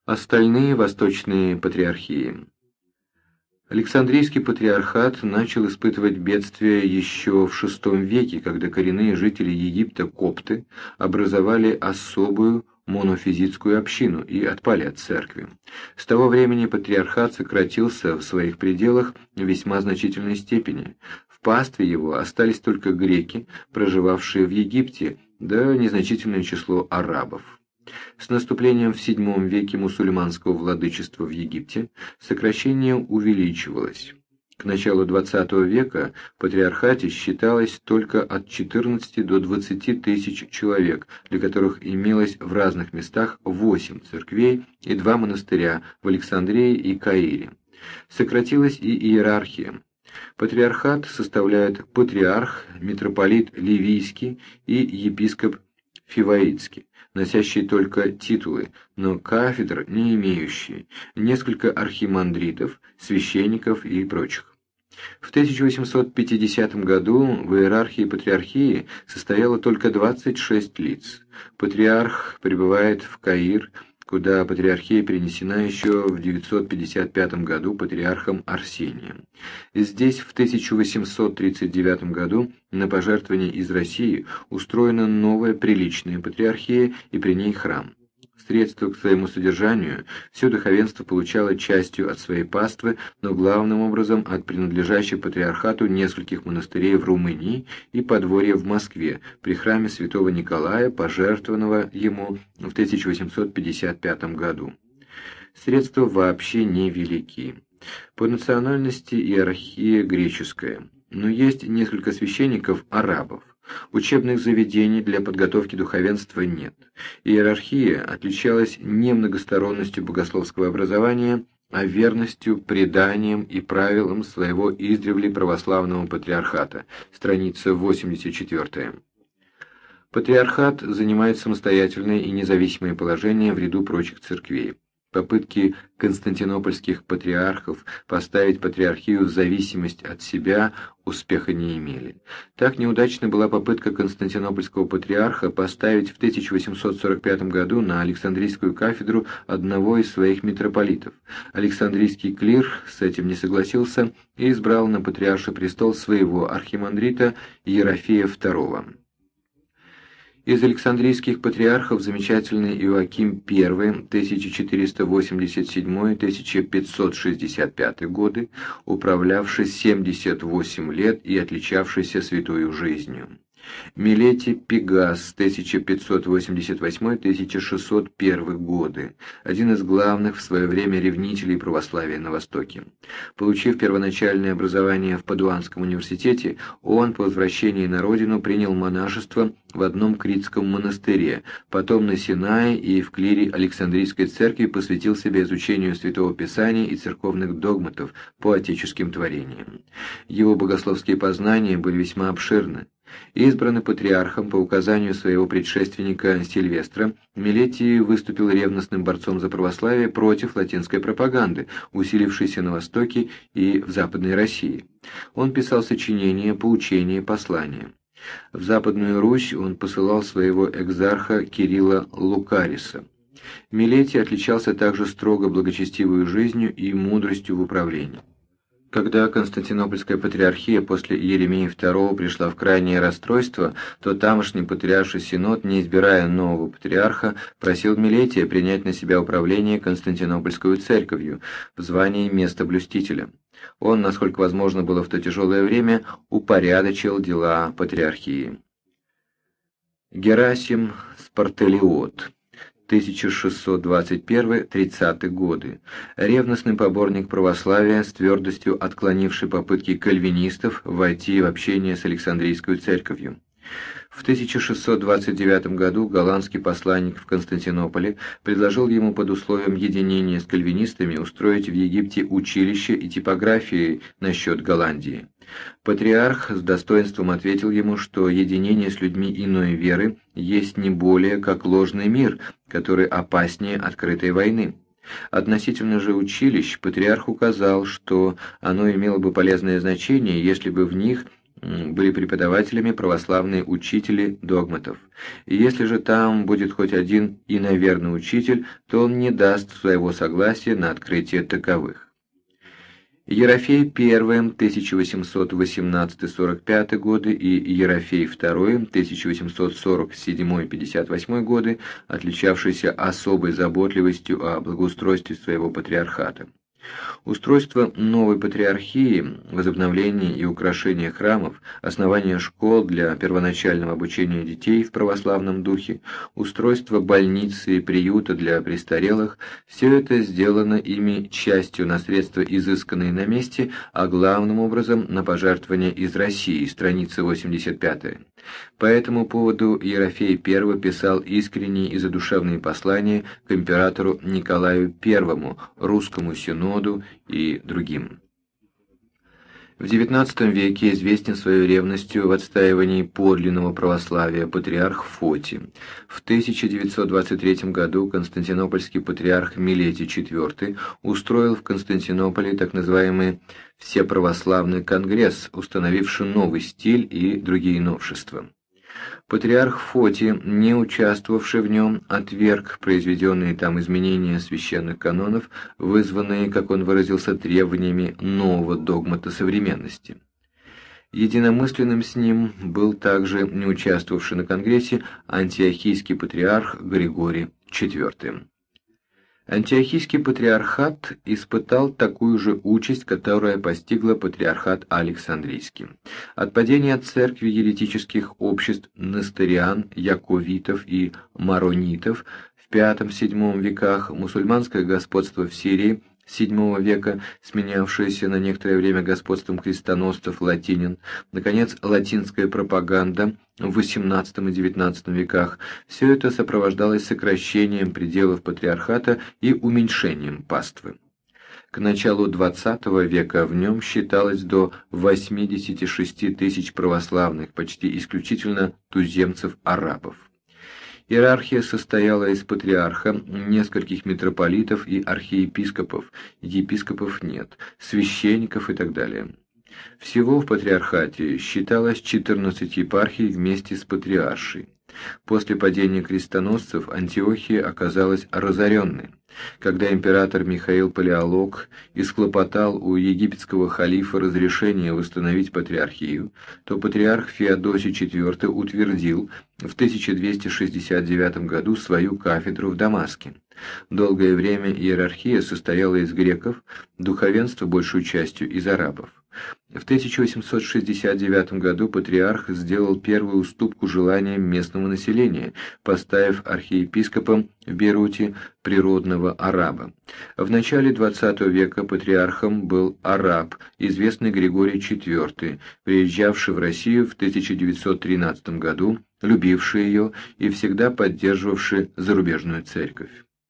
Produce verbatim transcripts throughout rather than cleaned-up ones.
Остальные восточные патриархии. Александрийский патриархат начал испытывать бедствия еще в шестом веке, когда коренные жители Египта, копты, образовали особую монофизитскую общину и отпали от церкви. С того времени патриархат сократился в своих пределах в весьма значительной степени. В пастве его остались только греки, проживавшие в Египте, да незначительное число арабов. С наступлением в седьмом веке мусульманского владычества в Египте сокращение увеличивалось. К началу двадцатого века в патриархате считалось только от четырнадцати до двадцати тысяч человек, для которых имелось в разных местах восемь церквей и два монастыря в Александрии и Каире. Сократилась и иерархия. Патриархат составляют патриарх, митрополит Ливийский и епископ Фиваитский, носящие только титулы, но кафедр не имеющие, несколько архимандритов, священников и прочих. В тысяча восемьсот пятидесятом году в иерархии патриархии состояло только двадцать шесть лиц. Патриарх прибывает в Каир, куда патриархия перенесена еще в девятьсот пятьдесят пятом году патриархом Арсением. Здесь в тысяча восемьсот тридцать девятом году на пожертвование из России устроена новая приличная патриархия и при ней храм. Средства к своему содержанию все духовенство получало частью от своей паствы, но главным образом от принадлежащих патриархату нескольких монастырей в Румынии и подворья в Москве при храме святого Николая, пожертвованного ему в тысяча восемьсот пятьдесят пятом году. Средства вообще невелики. По национальности иерархия греческая, но есть несколько священников-арабов. Учебных заведений для подготовки духовенства нет. Иерархия отличалась не многосторонностью богословского образования, а верностью, преданием и правилам своего издревле православного патриархата. Страница восемьдесят четвёртая. Патриархат занимает самостоятельное и независимое положение в ряду прочих церквей. Попытки константинопольских патриархов поставить патриархию в зависимость от себя успеха не имели. Так неудачна была попытка константинопольского патриарха поставить в тысяча восемьсот сорок пятом году на Александрийскую кафедру одного из своих митрополитов. Александрийский клир с этим не согласился и избрал на патриарший престол своего архимандрита Ерофея второго. Из александрийских патриархов замечательный Иоаким I, тысяча четыреста восемьдесят седьмой — тысяча пятьсот шестьдесят пятый годы, управлявший семьдесят восемь лет и отличавшийся святою жизнью. Милетий Пегас, тысяча пятьсот восемьдесят восьмой — тысяча шестьсот первый годы, один из главных в свое время ревнителей православия на Востоке. Получив первоначальное образование в Падуанском университете, он по возвращении на родину принял монашество в одном критском монастыре, потом на Синае и в клире Александрийской церкви посвятил себя изучению Святого Писания и церковных догматов по отеческим творениям. Его богословские познания были весьма обширны. Избранный патриархом по указанию своего предшественника Сильвестра, Милетий выступил ревностным борцом за православие против латинской пропаганды, усилившейся на Востоке и в Западной России. Он писал сочинения, поучения, послания. В Западную Русь он посылал своего экзарха Кирилла Лукариса. Милетий отличался также строго благочестивой жизнью и мудростью в управлении. Когда Константинопольская патриархия после Иеремии второго пришла в крайнее расстройство, то тамошний патриарший синод, не избирая нового патриарха, просил Милетия принять на себя управление Константинопольской церковью в звании местоблюстителя. Он, насколько возможно было в то тяжелое время, упорядочил дела патриархии. Герасим Спартелиот, тысяча шестьсот двадцать первый — тридцатый годы, ревностный поборник православия, с твердостью отклонивший попытки кальвинистов войти в общение с Александрийской церковью. В тысяча шестьсот двадцать девятом году голландский посланник в Константинополе предложил ему под условием единения с кальвинистами устроить в Египте училище и типографии насчет Голландии. Патриарх с достоинством ответил ему, что единение с людьми иной веры есть не более как ложный мир, который опаснее открытой войны. Относительно же училищ, патриарх указал, что оно имело бы полезное значение, если бы в них были преподавателями православные учители догматов. И если же там будет хоть один иноверный учитель, то он не даст своего согласия на открытие таковых. Ерофей I тысяча восемьсот восемнадцатый — сорок пятый годы и Ерофей второй тысяча восемьсот сорок седьмой — пятьдесят восьмой годы, отличавшийся особой заботливостью о благоустройстве своего патриархата. Устройство новой патриархии, возобновление и украшение храмов, основание школ для первоначального обучения детей в православном духе, устройство больницы и приюта для престарелых – все это сделано ими частью на средства, изысканные на месте, а главным образом на пожертвования из России, страница восемьдесят пятая. По этому поводу Ерофей I писал искренние и задушевные послания к императору Николаю Первому, русскому синоду и другим. В девятнадцатом веке известен своей ревностью в отстаивании подлинного православия патриарх Фотий. В тысяча девятьсот двадцать третьем году константинопольский патриарх Милетий четвёртый устроил в Константинополе так называемый Всеправославный конгресс, установивший новый стиль и другие новшества. Патриарх Фотий, не участвовавший в нем, отверг произведенные там изменения священных канонов, вызванные, как он выразился, требованиями нового догмата современности. Единомысленным с ним был также не участвовавший на Конгрессе антиохийский патриарх Григорий четвёртый. Антиохийский патриархат испытал такую же участь, которая постигла патриархат Александрийский. От падения церкви еретических обществ несториан, яковитов и маронитов в пятом-седьмом веках, мусульманское господство в Сирии седьмого века, сменявшееся на некоторое время господством крестоносцев латинин, наконец, латинская пропаганда в восемнадцатом и девятнадцатом веках, все это сопровождалось сокращением пределов патриархата и уменьшением паствы. К началу двадцатого века в нем считалось до восьмидесяти шести тысяч православных, почти исключительно туземцев-арабов. Иерархия состояла из патриарха, нескольких митрополитов и архиепископов, епископов нет, священников и так далее. Всего в патриархате считалось четырнадцать епархий вместе с патриаршей. После падения крестоносцев Антиохия оказалась разоренной. Когда император Михаил Палеолог исхлопотал у египетского халифа разрешение восстановить патриархию, то патриарх Феодосий четвёртый утвердил в тысяча двести шестьдесят девятом году свою кафедру в Дамаске. Долгое время иерархия состояла из греков, духовенство большей частью из арабов. В тысяча восемьсот шестьдесят девятом году патриарх сделал первую уступку желаниям местного населения, поставив архиепископом в Бейруте природного араба. В начале двадцатого века патриархом был араб, известный Григорий четвёртый, приезжавший в Россию в тысяча девятьсот тринадцатом году, любивший ее и всегда поддерживавший зарубежную церковь.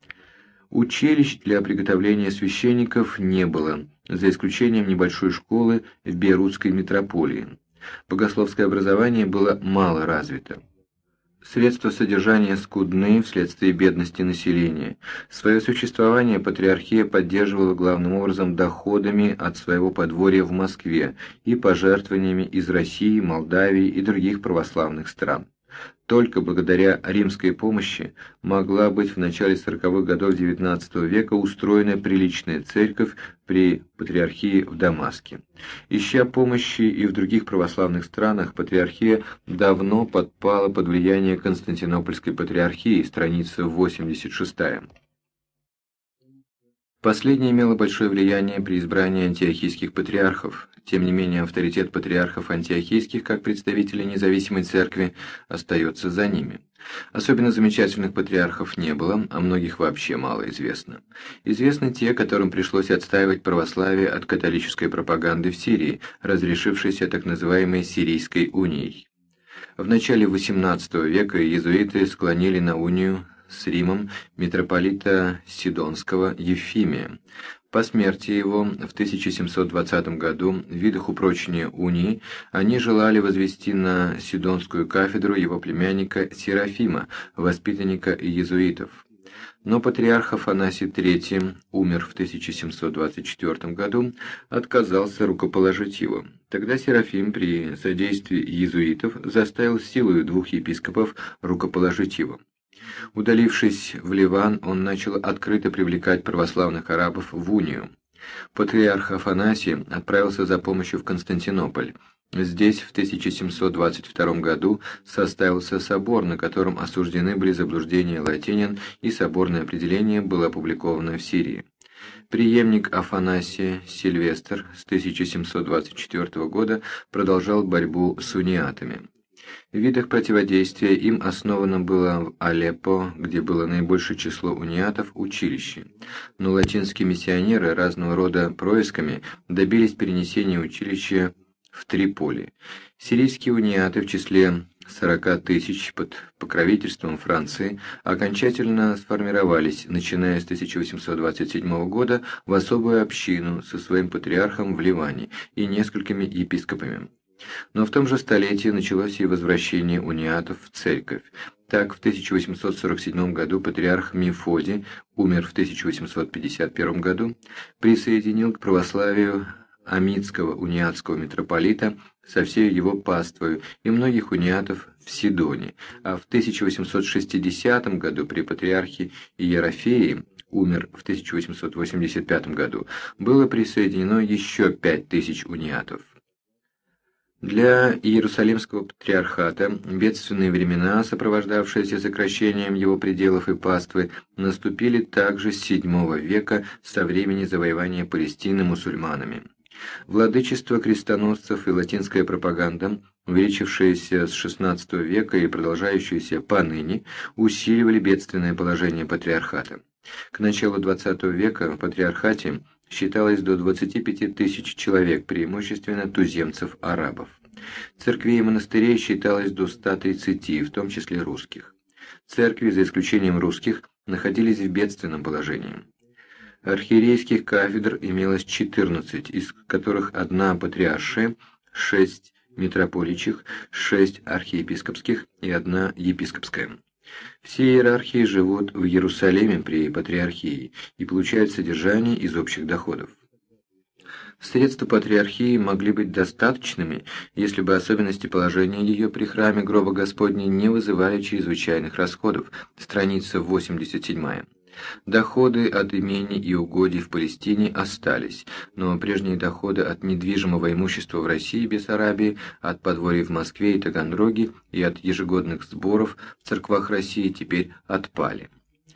Училищ для приготовления священников не было, за исключением небольшой школы в Бейрутской митрополии. Богословское образование было мало развито. Средства содержания скудны вследствие бедности населения. Свое существование патриархия поддерживала главным образом доходами от своего подворья в Москве и пожертвованиями из России, Молдавии и других православных стран. Только благодаря римской помощи могла быть в начале сороковых годов девятнадцатого века устроена приличная церковь при патриархии в Дамаске. Ища помощи и в других православных странах, патриархия давно подпала под влияние Константинопольской патриархии, страница восемьдесят шестая. Последнее имело большое влияние при избрании антиохийских патриархов. Тем не менее, авторитет патриархов антиохийских, как представителей независимой церкви, остается за ними. Особенно замечательных патриархов не было, а многих вообще мало известно. Известны те, которым пришлось отстаивать православие от католической пропаганды в Сирии, разрешившейся так называемой Сирийской унией. В начале восемнадцатого века иезуиты склонили на унию с Римом митрополита Сидонского Ефимия. По смерти его в тысяча семьсот двадцатом году, в видах упрочения унии, они желали возвести на Сидонскую кафедру его племянника Серафима, воспитанника иезуитов. Но патриарх Афанасий третий умер в тысяча семьсот двадцать четвёртом году, отказался рукоположить его. Тогда Серафим при содействии иезуитов заставил силою двух епископов рукоположить его. Удалившись в Ливан, он начал открыто привлекать православных арабов в унию. Патриарх Афанасий отправился за помощью в Константинополь. Здесь в тысяча семьсот двадцать втором году составился собор, на котором осуждены были заблуждения латинян, и соборное определение было опубликовано в Сирии. Преемник Афанасия Сильвестр с тысяча семьсот двадцать четвёртого года продолжал борьбу с униатами. В видах противодействия им основано было в Алеппо, где было наибольшее число униатов, училище. Но латинские миссионеры разного рода происками добились перенесения училища в Триполи. Сирийские униаты в числе сорока тысяч под покровительством Франции окончательно сформировались, начиная с тысяча восемьсот двадцать седьмого года, в особую общину со своим патриархом в Ливане и несколькими епископами. Но в том же столетии началось и возвращение униатов в церковь. Так, в тысяча восемьсот сорок седьмом году патриарх Мефодий, умер в тысяча восемьсот пятьдесят первом году, присоединил к православию амитского униатского митрополита со всей его паствою и многих униатов в Сидоне, а в тысяча восемьсот шестидесятом году при патриархе Иерофее, умер в тысяча восемьсот восемьдесят пятом году, было присоединено еще пять тысяч униатов. Для Иерусалимского патриархата бедственные времена, сопровождавшиеся сокращением его пределов и паствы, наступили также с седьмого века, со времени завоевания Палестины мусульманами. Владычество крестоносцев и латинская пропаганда, увеличившаяся с шестнадцатого века и продолжающаяся поныне, усиливали бедственное положение патриархата. К началу двадцатого века в патриархате считалось до двадцати пяти тысяч человек, преимущественно туземцев-арабов. Церквей и монастырей считалось до ста тридцати, в том числе русских. Церкви, за исключением русских, находились в бедственном положении. Архиерейских кафедр имелось четырнадцать, из которых одна патриаршая, шесть митрополичих, шесть архиепископских и одна епископская. Все иерархии живут в Иерусалиме при патриархии и получают содержание из общих доходов. Средства патриархии могли быть достаточными, если бы особенности положения ее при храме гроба Господня не вызывали чрезвычайных расходов. Страница восемьдесят седьмая. Доходы от имений и угодий в Палестине остались, но прежние доходы от недвижимого имущества в России и Бессарабии, от подворий в Москве и Таганроге и от ежегодных сборов в церквах России теперь отпали.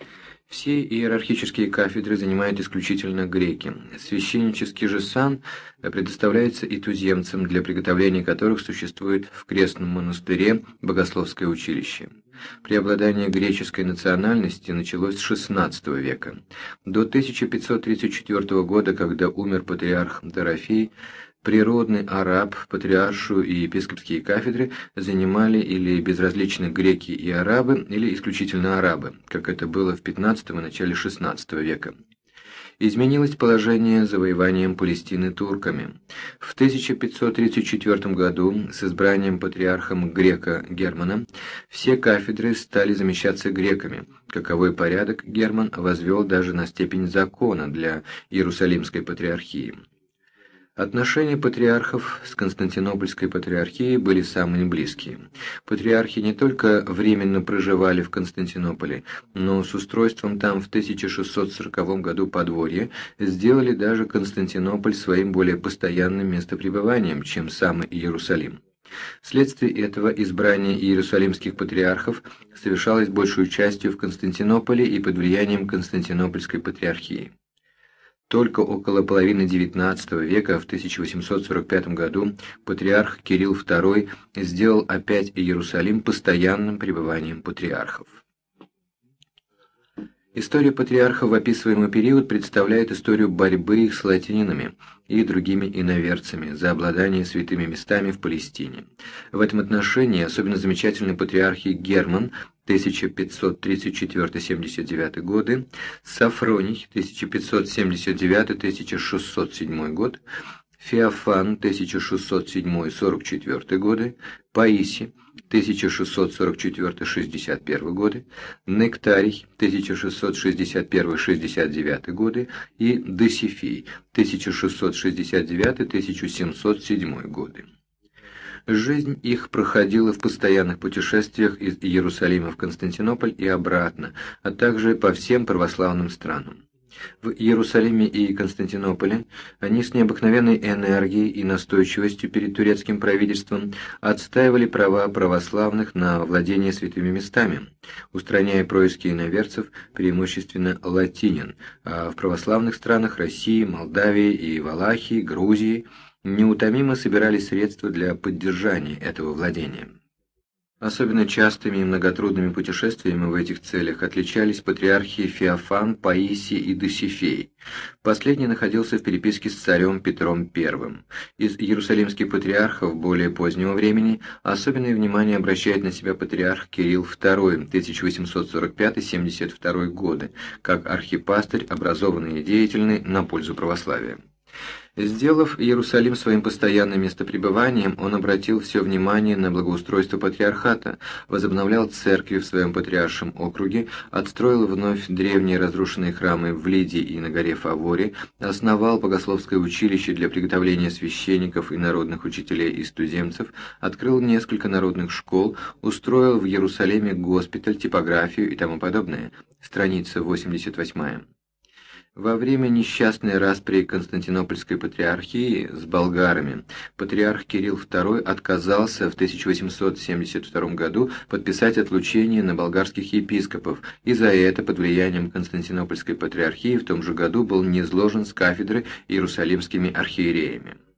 Все иерархические кафедры занимают исключительно греки. Священнический же сан предоставляется и туземцам, для приготовления которых существует в крестном монастыре богословское училище. Преобладание греческой национальности началось с шестнадцатого века. До тысяча пятьсот тридцать четвёртого года, когда умер патриарх Дорофей, природный араб, патриаршую и епископские кафедры занимали или безразлично греки и арабы, или исключительно арабы, как это было в пятнадцатом и начале шестнадцатого века. Изменилось положение завоеванием Палестины турками. В тысяча пятьсот тридцать четвёртом году с избранием патриархом грека Германа все кафедры стали замещаться греками. Каковой порядок Герман возвел даже на степень закона для Иерусалимской патриархии. Отношения патриархов с Константинопольской патриархией были самые близкие. Патриархи не только временно проживали в Константинополе, но с устройством там в тысяча шестьсот сороковом году подворья сделали даже Константинополь своим более постоянным местопребыванием, чем сам Иерусалим. Вследствие этого избрание иерусалимских патриархов совершалось большую частью в Константинополе и под влиянием Константинопольской патриархии. Только около половины девятнадцатого века, в тысяча восемьсот сорок пятом году, патриарх Кирилл второй сделал опять Иерусалим постоянным пребыванием патриархов. История патриархов в описываемый период представляет историю борьбы их с латининами и другими иноверцами за обладание святыми местами в Палестине. В этом отношении особенно замечательны патриархи Герман тысяча пятьсот тридцать четвёртый — семьдесят девятый годы, Сафроний тысяча пятьсот семьдесят девятый — тысяча шестьсот седьмой год, Феофан тысяча шестьсот седьмой — сорок четвёртый годы, Паисий тысяча шестьсот сорок четвёртый — шестьдесят первый годы, Нектарий тысяча шестьсот шестьдесят первый — шестьдесят девятый годы и Досифей тысяча шестьсот шестьдесят девятый — тысяча семьсот седьмой годы. Жизнь их проходила в постоянных путешествиях из Иерусалима в Константинополь и обратно, а также по всем православным странам. В Иерусалиме и Константинополе они с необыкновенной энергией и настойчивостью перед турецким правительством отстаивали права православных на владение святыми местами, устраняя происки иноверцев, преимущественно латинин, а в православных странах России, Молдавии и Валахии, Грузии неутомимо собирали средства для поддержания этого владения. Особенно частыми и многотрудными путешествиями в этих целях отличались патриархи Феофан, Паисий и Досифей. Последний находился в переписке с царем Петром Первым. Из иерусалимских патриархов более позднего времени особенное внимание обращает на себя патриарх Кирилл Второй, тысяча восемьсот сорок пятый — семьдесят второй годы, как архипастырь, образованный и деятельный на пользу православия. Сделав Иерусалим своим постоянным местопребыванием, он обратил все внимание на благоустройство патриархата, возобновлял церкви в своем патриаршем округе, отстроил вновь древние разрушенные храмы в Лидии и на горе Фаворе, основал богословское училище для приготовления священников и народных учителей и студентов, открыл несколько народных школ, устроил в Иерусалиме госпиталь, типографию и тому подобное. Страница восемьдесят восьмая. Во время несчастной распри Константинопольской патриархии с болгарами патриарх Кирилл Второй отказался в тысяча восемьсот семьдесят втором году подписать отлучение на болгарских епископов, и за это под влиянием Константинопольской патриархии в том же году был низвержен с кафедры иерусалимскими архиереями.